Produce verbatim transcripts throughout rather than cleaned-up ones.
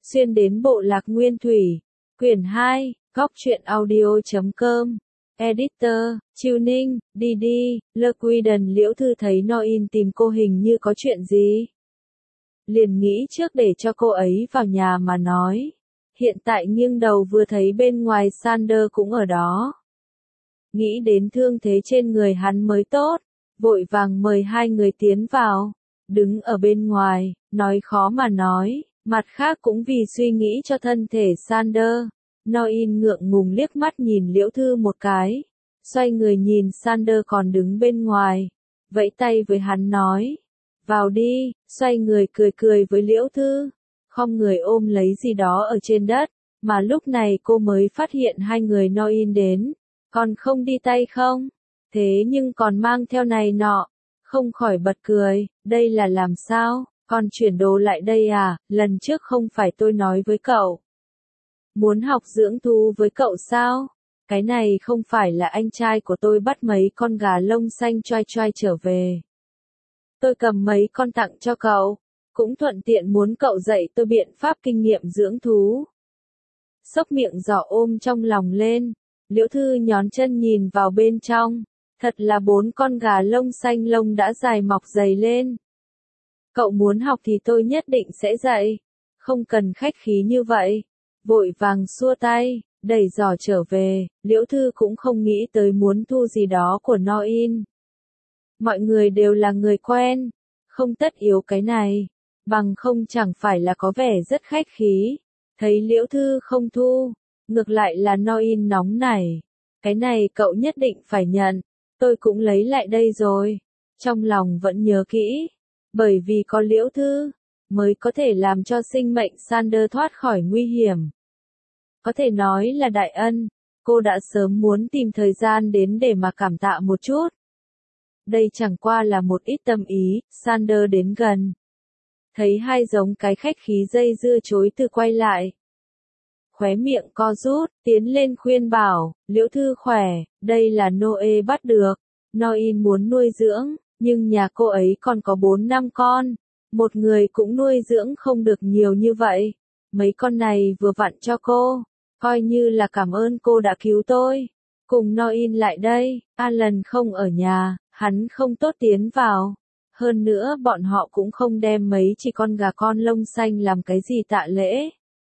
xuyên đến bộ lạc Nguyên Thủy. Quyển hai, góc truyện audio chấm com. Editor, Chiêu Ninh, đi đi, Lơ Quy Đần Liễu Thư thấy Noin tìm cô hình như có chuyện gì. Liền nghĩ trước để cho cô ấy vào nhà mà nói. Hiện tại nghiêng đầu vừa thấy bên ngoài Sander cũng ở đó. Nghĩ đến thương thế trên người hắn mới tốt, vội vàng mời hai người tiến vào. Đứng ở bên ngoài, nói khó mà nói, mặt khác cũng vì suy nghĩ cho thân thể Sander. Noin ngượng ngùng liếc mắt nhìn Liễu Thư một cái, xoay người nhìn Sander còn đứng bên ngoài, vẫy tay với hắn nói, vào đi, xoay người cười cười với Liễu Thư, không người ôm lấy gì đó ở trên đất, mà lúc này cô mới phát hiện hai người Noin đến, còn không đi tay không, thế nhưng còn mang theo này nọ, không khỏi bật cười, đây là làm sao, còn chuyển đồ lại đây à, lần trước không phải tôi nói với cậu. Muốn học dưỡng thú với cậu sao? Cái này không phải là anh trai của tôi bắt mấy con gà lông xanh choai choai trở về. Tôi cầm mấy con tặng cho cậu, cũng thuận tiện muốn cậu dạy tôi biện pháp kinh nghiệm dưỡng thú. Xốc miệng giỏ ôm trong lòng lên, Liễu Thư nhón chân nhìn vào bên trong, thật là bốn con gà lông xanh lông đã dài mọc dày lên. Cậu muốn học thì tôi nhất định sẽ dạy, không cần khách khí như vậy. Vội vàng xua tay, đẩy giỏ trở về, Liễu Thư cũng không nghĩ tới muốn thu gì đó của Noin. Mọi người đều là người quen, không tất yếu cái này, bằng không chẳng phải là có vẻ rất khách khí. Thấy Liễu Thư không thu, ngược lại là Noin nóng nảy. Cái này cậu nhất định phải nhận, tôi cũng lấy lại đây rồi. Trong lòng vẫn nhớ kỹ, bởi vì có Liễu Thư, mới có thể làm cho sinh mệnh Sander thoát khỏi nguy hiểm. Có thể nói là đại ân, cô đã sớm muốn tìm thời gian đến để mà cảm tạ một chút. Đây chẳng qua là một ít tâm ý, Sander đến gần. Thấy hai giống cái khách khí dây dưa chối từ quay lại. Khóe miệng co rút, tiến lên khuyên bảo, Liễu Thư khỏe, đây là Noe bắt được. Noin muốn nuôi dưỡng, nhưng nhà cô ấy còn có bốn năm con. Một người cũng nuôi dưỡng không được nhiều như vậy. Mấy con này vừa vặn cho cô, coi như là cảm ơn cô đã cứu tôi. Cùng Noin lại đây, Alan không ở nhà, hắn không tốt tiến vào. Hơn nữa bọn họ cũng không đem mấy chỉ con gà con lông xanh làm cái gì tạ lễ.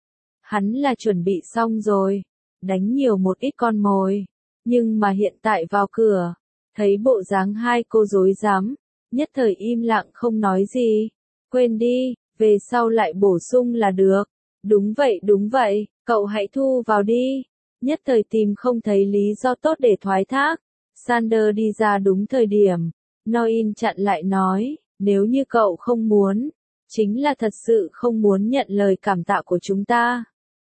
Hắn là chuẩn bị xong rồi, đánh nhiều một ít con mồi. Nhưng mà hiện tại vào cửa, thấy bộ dáng hai cô rối rắm, nhất thời im lặng không nói gì. Quên đi, về sau lại bổ sung là được. Đúng vậy đúng vậy, cậu hãy thu vào đi. Nhất thời tìm không thấy lý do tốt để thoái thác. Sander đi ra đúng thời điểm. Noin chặn lại nói, nếu như cậu không muốn, chính là thật sự không muốn nhận lời cảm tạ của chúng ta.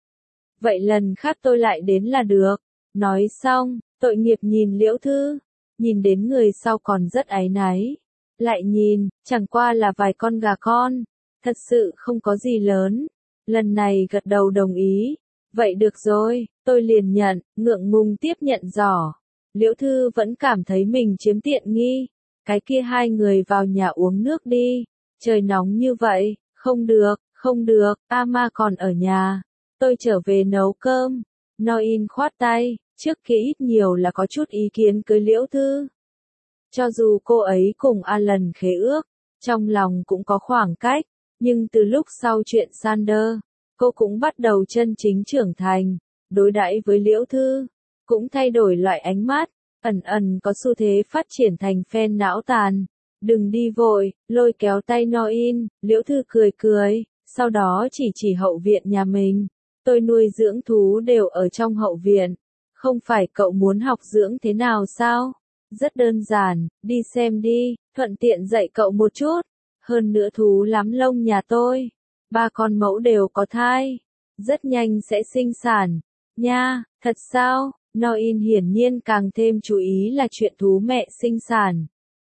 Vậy lần khác tôi lại đến là được. Nói xong, tội nghiệp nhìn Liễu Thư, nhìn đến người sau còn rất áy náy. Lại nhìn, chẳng qua là vài con gà con, thật sự không có gì lớn. Lần này gật đầu đồng ý. Vậy được rồi, tôi liền nhận, ngượng ngùng tiếp nhận giỏ. Liễu Thư vẫn cảm thấy mình chiếm tiện nghi. Cái kia hai người vào nhà uống nước đi. Trời nóng như vậy, không được, không được, Ama còn ở nhà. Tôi trở về nấu cơm. Noin khoát tay, trước kia ít nhiều là có chút ý kiến cưới Liễu Thư. Cho dù cô ấy cùng Alan khế ước, trong lòng cũng có khoảng cách, nhưng từ lúc sau chuyện Sander, cô cũng bắt đầu chân chính trưởng thành, đối đãi với Liễu Thư, cũng thay đổi loại ánh mắt, ẩn ẩn có xu thế phát triển thành fan não tàn. Đừng đi vội, lôi kéo tay Noin, Liễu Thư cười cười, sau đó chỉ chỉ hậu viện nhà mình. Tôi nuôi dưỡng thú đều ở trong hậu viện, không phải cậu muốn học dưỡng thế nào sao? Rất đơn giản, đi xem đi, thuận tiện dạy cậu một chút. Hơn nữa thú lắm lông nhà tôi, ba con mẫu đều có thai, rất nhanh sẽ sinh sản. Nha, thật sao? Noin hiển nhiên càng thêm chú ý là chuyện thú mẹ sinh sản.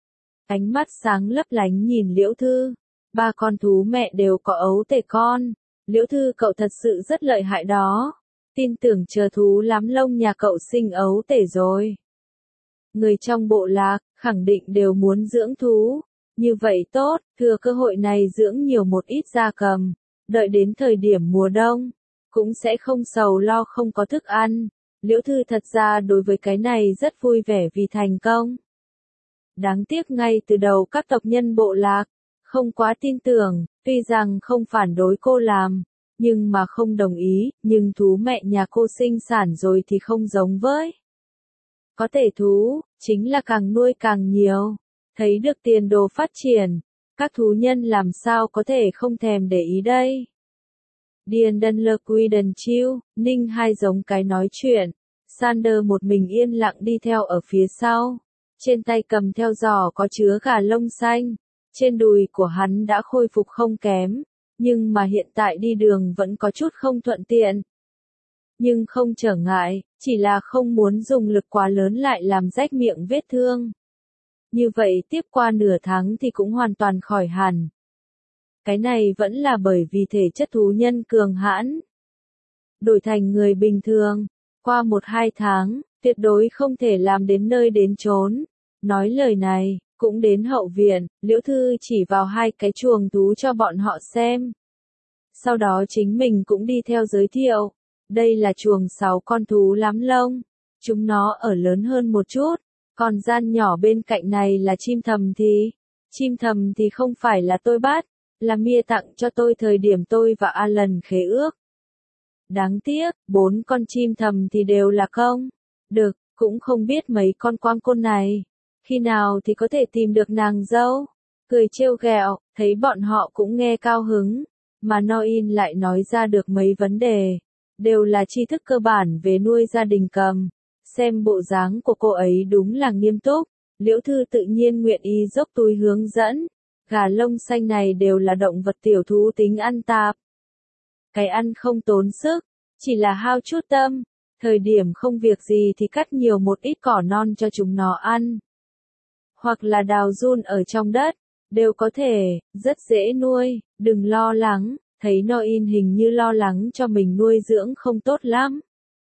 Ánh mắt sáng lấp lánh nhìn Liễu Thư, ba con thú mẹ đều có ấu tể con. Liễu Thư cậu thật sự rất lợi hại đó. Tin tưởng chờ thú lắm lông nhà cậu sinh ấu tể rồi. Người trong bộ lạc, khẳng định đều muốn dưỡng thú. Như vậy tốt, thừa cơ hội này dưỡng nhiều một ít gia cầm. đợi đến thời điểm mùa đông, cũng sẽ không sầu lo không có thức ăn. Liễu Thư thật ra đối với cái này rất vui vẻ vì thành công. Đáng tiếc ngay từ đầu các tộc nhân bộ lạc, không quá tin tưởng, tuy rằng không phản đối cô làm, nhưng mà không đồng ý, nhưng thú mẹ nhà cô sinh sản rồi thì không giống với. Có thể thú, chính là càng nuôi càng nhiều, thấy được tiền đồ phát triển, các thú nhân làm sao có thể không thèm để ý đây. Điền Đân Lơ Quy Đần Chiêu, Ninh hai giống cái nói chuyện, Sander một mình yên lặng đi theo ở phía sau, trên tay cầm theo giỏ có chứa gà lông xanh, trên đùi của hắn đã khôi phục không kém, nhưng mà hiện tại đi đường vẫn có chút không thuận tiện. Nhưng không trở ngại, chỉ là không muốn dùng lực quá lớn lại làm rách miệng vết thương. Như vậy tiếp qua nửa tháng thì cũng hoàn toàn khỏi hẳn. Cái này vẫn là bởi vì thể chất thú nhân cường hãn. Đổi thành người bình thường, qua một hai tháng, tuyệt đối không thể làm đến nơi đến chốn. Nói lời này, cũng đến hậu viện, Liễu Thư chỉ vào hai cái chuồng thú cho bọn họ xem. Sau đó chính mình cũng đi theo giới thiệu. Đây là chuồng sáu con thú lắm lông. Chúng nó ở lớn hơn một chút. Còn gian nhỏ bên cạnh này là chim thầm thì. Chim thầm thì không phải là tôi bắt, là Mia tặng cho tôi thời điểm tôi và Alan khế ước. Đáng tiếc, bốn con chim thầm thì đều là công. Được, cũng không biết mấy con quang côn này. Khi nào thì có thể tìm được nàng dâu. Cười trêu ghẹo, thấy bọn họ cũng nghe cao hứng. Mà Noin lại nói ra được mấy vấn đề. Đều là tri thức cơ bản về nuôi gia đình cầm. Xem bộ dáng của cô ấy đúng là nghiêm túc. Liễu Thư tự nhiên nguyện ý dốc túi hướng dẫn. Gà lông xanh này đều là động vật tiểu thú tính ăn tạp. Cái ăn không tốn sức, chỉ là hao chút tâm. Thời điểm không việc gì thì cắt nhiều một ít cỏ non cho chúng nó ăn. Hoặc là đào giun ở trong đất, đều có thể, rất dễ nuôi, đừng lo lắng. Thấy Noin hình như lo lắng cho mình nuôi dưỡng không tốt lắm.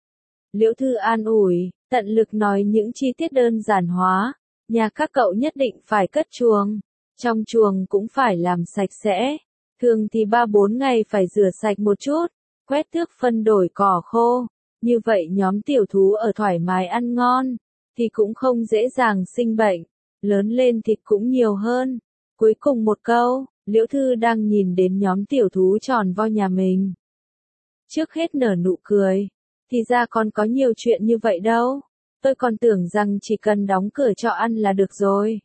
Liễu Thư an ủi, tận lực nói những chi tiết đơn giản hóa. Nhà các cậu nhất định phải cất chuồng. Trong chuồng cũng phải làm sạch sẽ. Thường thì ba bốn ngày phải rửa sạch một chút. Quét tước phân đổi cỏ khô. Như vậy nhóm tiểu thú ở thoải mái ăn ngon. Thì cũng không dễ dàng sinh bệnh. Lớn lên thịt cũng nhiều hơn. Cuối cùng một câu. Liễu Thư đang nhìn đến nhóm tiểu thú tròn vo nhà mình. Trước hết nở nụ cười. Thì ra còn có nhiều chuyện như vậy đâu. Tôi còn tưởng rằng chỉ cần đóng cửa cho ăn là được rồi.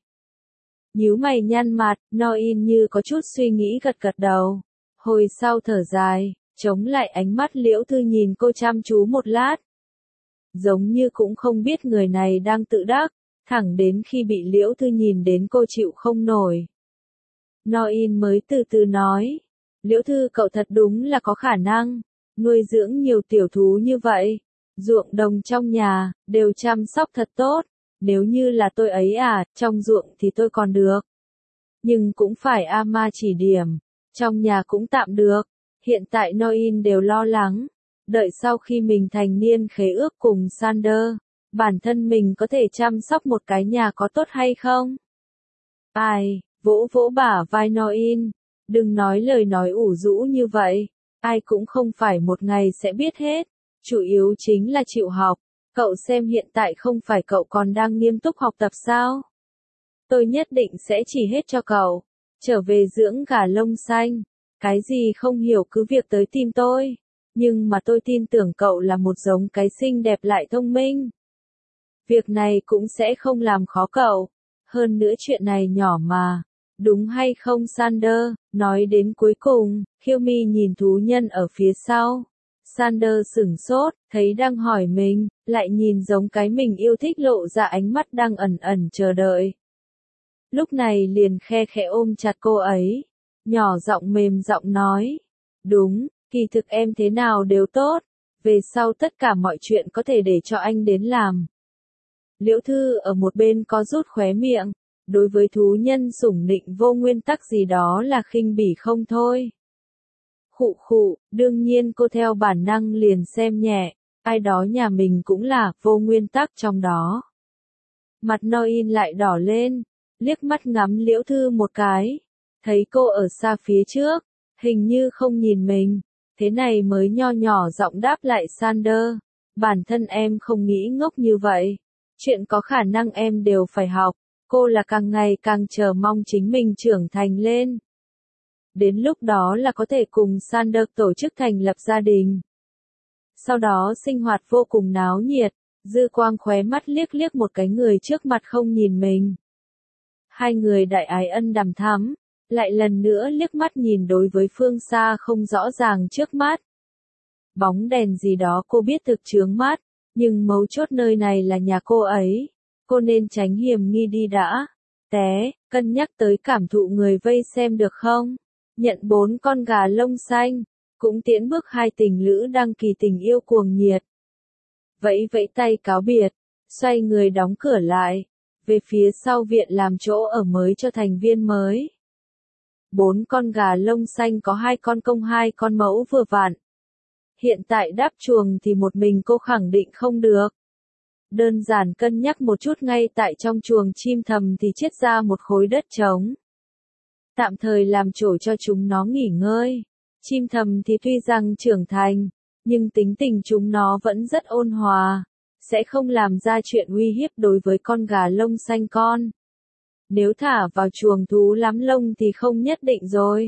Nhíu mày nhăn mặt, Noin như có chút suy nghĩ gật gật đầu. Hồi sau thở dài, chống lại ánh mắt Liễu Thư nhìn cô chăm chú một lát. Giống như cũng không biết người này đang tự đắc, thẳng đến khi bị Liễu Thư nhìn đến cô chịu không nổi. Noin mới từ từ nói, Liễu Thư cậu thật đúng là có khả năng, nuôi dưỡng nhiều tiểu thú như vậy, ruộng đồng trong nhà, đều chăm sóc thật tốt, nếu như là tôi ấy à, trong ruộng thì tôi còn được. Nhưng cũng phải Ama chỉ điểm, trong nhà cũng tạm được, hiện tại Noin đều lo lắng, đợi sau khi mình thành niên khế ước cùng Sander, bản thân mình có thể chăm sóc một cái nhà có tốt hay không? Ai? Vỗ vỗ bả vai Noin, đừng nói lời nói ủ rũ như vậy, ai cũng không phải một ngày sẽ biết hết, chủ yếu chính là chịu học, cậu xem hiện tại không phải cậu còn đang nghiêm túc học tập sao? Tôi nhất định sẽ chỉ hết cho cậu, trở về dưỡng gà lông xanh, cái gì không hiểu cứ việc tới tìm tôi, nhưng mà tôi tin tưởng cậu là một giống cái xinh đẹp lại thông minh. Việc này cũng sẽ không làm khó cậu, hơn nữa chuyện này nhỏ mà. Đúng hay không Sander, nói đến cuối cùng, Khiêu Mi nhìn thú nhân ở phía sau. Sander sửng sốt, thấy đang hỏi mình, lại nhìn giống cái mình yêu thích lộ ra ánh mắt đang ẩn ẩn chờ đợi. Lúc này liền khe khẽ ôm chặt cô ấy, nhỏ giọng mềm giọng nói. Đúng, kỳ thực em thế nào đều tốt, về sau tất cả mọi chuyện có thể để cho anh đến làm. Liễu Thư ở một bên có rút khóe miệng. Đối với thú nhân sủng nịnh vô nguyên tắc gì đó là khinh bỉ không thôi. Khụ khụ, đương nhiên cô theo bản năng liền xem nhẹ, ai đó nhà mình cũng là vô nguyên tắc trong đó. Mặt Noin lại đỏ lên, liếc mắt ngắm Liễu Thư một cái, thấy cô ở xa phía trước, Hình như không nhìn mình, thế này mới nho nhỏ giọng đáp lại Sander. Bản thân em không nghĩ ngốc như vậy. Chuyện có khả năng em đều phải học. Cô là càng ngày càng chờ mong chính mình trưởng thành lên. Đến lúc đó là có thể cùng Sander tổ chức thành lập gia đình. Sau đó sinh hoạt vô cùng náo nhiệt, dư quang khóe mắt liếc liếc một cái người trước mặt không nhìn mình. Hai người đại ái ân đằm thắm, lại lần nữa liếc mắt nhìn đối với phương xa không rõ ràng trước mắt. Bóng đèn gì đó cô biết thực chướng mắt, nhưng mấu chốt nơi này là nhà cô ấy. Cô nên tránh hiểm nghi đi đã. Té, cân nhắc tới cảm thụ người vây xem được không? Nhận bốn con gà lông xanh, cũng tiễn bước hai tình lữ đăng kỳ tình yêu cuồng nhiệt. Vẫy vẫy tay cáo biệt, xoay người đóng cửa lại, về phía sau viện làm chỗ ở mới cho thành viên mới. Bốn con gà lông xanh có hai con công hai con mẫu vừa vặn. Hiện tại đáp chuồng thì một mình cô khẳng định không được. Đơn giản cân nhắc một chút ngay tại trong chuồng chim thầm thì chiết ra một khối đất trống. Tạm thời làm chỗ cho chúng nó nghỉ ngơi. Chim thầm thì tuy rằng trưởng thành, nhưng tính tình chúng nó vẫn rất ôn hòa, sẽ không làm ra chuyện uy hiếp đối với con gà lông xanh con. Nếu thả vào chuồng thú lắm lông thì không nhất định rồi.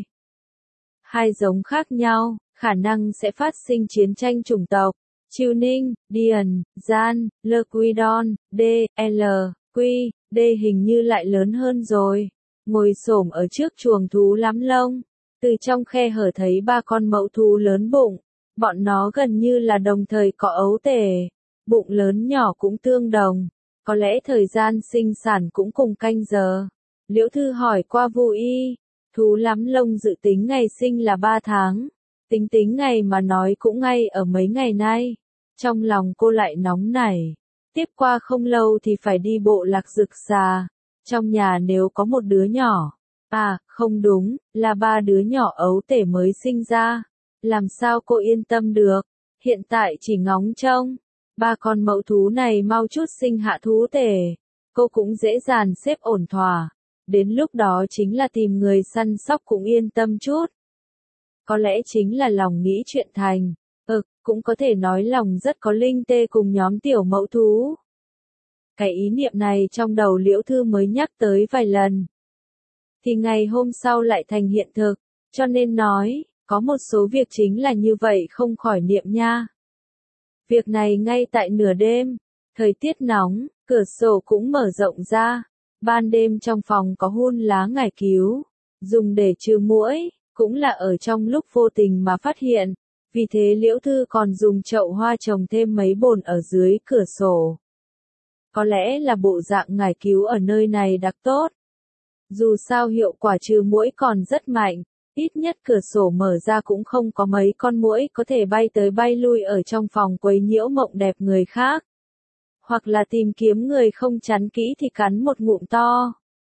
Hai giống khác nhau, khả năng sẽ phát sinh chiến tranh chủng tộc. Tuning, Dian, Gian, Lequidon, D, L, Q, D hình như lại lớn hơn rồi. Ngồi xổm ở trước chuồng thú lắm lông, từ trong khe hở thấy ba con mẫu thú lớn bụng. Bọn nó gần như là đồng thời có ấu tể, bụng lớn nhỏ cũng tương đồng, có lẽ thời gian sinh sản cũng cùng canh giờ. Liễu Thư hỏi qua Vu Y, thú lắm lông dự tính ngày sinh là ba tháng, tính tính ngày mà nói cũng ngay ở mấy ngày nay. Trong lòng cô lại nóng nảy, tiếp qua không lâu thì phải đi bộ lạc rực xà, trong nhà nếu có một đứa nhỏ, à, không đúng, là ba đứa nhỏ ấu tể mới sinh ra. Làm sao cô yên tâm được, hiện tại chỉ ngóng trông, ba con mẫu thú này mau chút sinh hạ thú tể, cô cũng dễ dàng xếp ổn thỏa, đến lúc đó chính là tìm người săn sóc cũng yên tâm chút. Có lẽ chính là lòng nghĩ chuyện thành, ừ, cũng có thể nói lòng rất có linh tê cùng nhóm tiểu mẫu thú. Cái ý niệm này trong đầu Liễu Thư mới nhắc tới vài lần, thì ngày hôm sau lại thành hiện thực, cho nên nói, có một số việc chính là như vậy không khỏi niệm nha. Việc này ngay tại nửa đêm, thời tiết nóng, cửa sổ cũng mở rộng ra, ban đêm trong phòng có hun lá ngải cứu, dùng để trừ muỗi, cũng là ở trong lúc vô tình mà phát hiện, vì thế Liễu Thư còn dùng chậu hoa trồng thêm mấy bồn ở dưới cửa sổ. Có lẽ là bộ dạng ngải cứu ở nơi này đặc tốt. Dù sao hiệu quả trừ muỗi còn rất mạnh. Ít nhất cửa sổ mở ra cũng không có mấy con muỗi có thể bay tới bay lui ở trong phòng quấy nhiễu mộng đẹp người khác. Hoặc là tìm kiếm người không chắn kỹ thì cắn một ngụm to.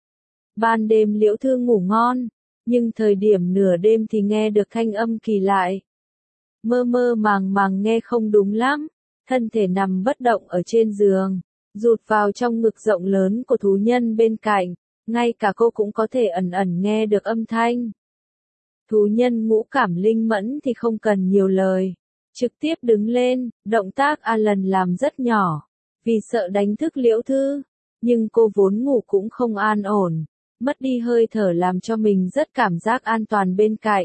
Ban đêm Liễu Thư ngủ ngon, nhưng thời điểm nửa đêm thì nghe được thanh âm kỳ lại. Mơ mơ màng màng nghe không đúng lắm, thân thể nằm bất động ở trên giường, rụt vào trong ngực rộng lớn của thú nhân bên cạnh, ngay cả cô cũng có thể ẩn ẩn nghe được âm thanh. Thú nhân ngũ cảm linh mẫn thì không cần nhiều lời. Trực tiếp đứng lên, động tác Alan làm rất nhỏ, vì sợ đánh thức Liễu Thư. Nhưng cô vốn ngủ cũng không an ổn, mất đi hơi thở làm cho mình rất cảm giác an toàn bên cạnh.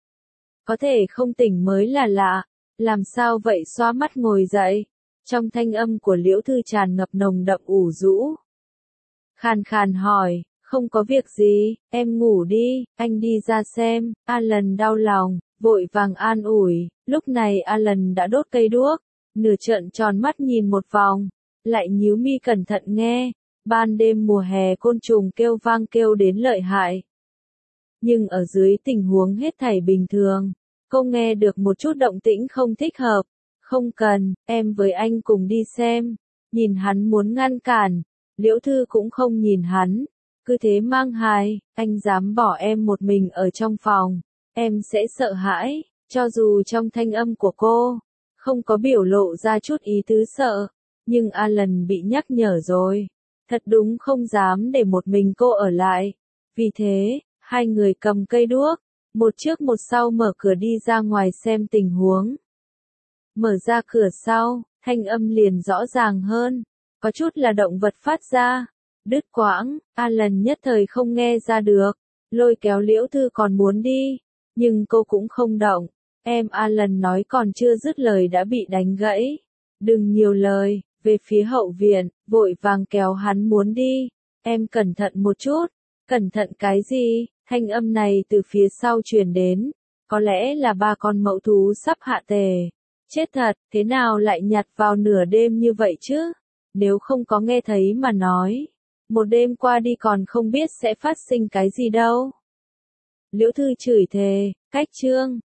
Có thể không tỉnh mới là lạ, làm sao vậy xoa mắt ngồi dậy. Trong thanh âm của Liễu Thư tràn ngập nồng đậm ủ rũ. Khàn khàn hỏi. Không có việc gì, em ngủ đi, anh đi ra xem. Alan đau lòng, vội vàng an ủi. Lúc này Alan đã đốt cây đuốc, nửa trợn tròn mắt nhìn một vòng, lại nhíu mi cẩn thận nghe. Ban đêm mùa hè côn trùng kêu vang kêu đến lợi hại. Nhưng ở dưới tình huống hết thảy bình thường, cô nghe được một chút động tĩnh không thích hợp. Không cần, em với anh cùng đi xem. Nhìn hắn muốn ngăn cản, Liễu Thư cũng không nhìn hắn. Cứ thế mang hài, anh dám bỏ em một mình ở trong phòng, em sẽ sợ hãi, cho dù trong thanh âm của cô, không có biểu lộ ra chút ý tứ sợ, nhưng Alan bị nhắc nhở rồi, thật đúng không dám để một mình cô ở lại, vì thế, hai người cầm cây đuốc, Một trước một sau mở cửa đi ra ngoài xem tình huống. Mở ra cửa sau, thanh âm liền rõ ràng hơn, có chút là động vật phát ra. Đứt quãng, Alan nhất thời không nghe ra được, lôi kéo Liễu Thư còn muốn đi, nhưng cô cũng không động. Em Alan nói còn chưa dứt lời đã bị đánh gãy. Đừng nhiều lời, về phía hậu viện, vội vàng kéo hắn muốn đi. Em cẩn thận một chút. Cẩn thận cái gì? Thanh âm này từ phía sau truyền đến. Có lẽ là ba con mẫu thú sắp hạ tề. Chết thật, thế nào lại nhặt vào nửa đêm như vậy chứ? Nếu không có nghe thấy mà nói. Một đêm qua đi còn không biết sẽ phát sinh cái gì đâu. Liễu Thư chửi thề, cách chương.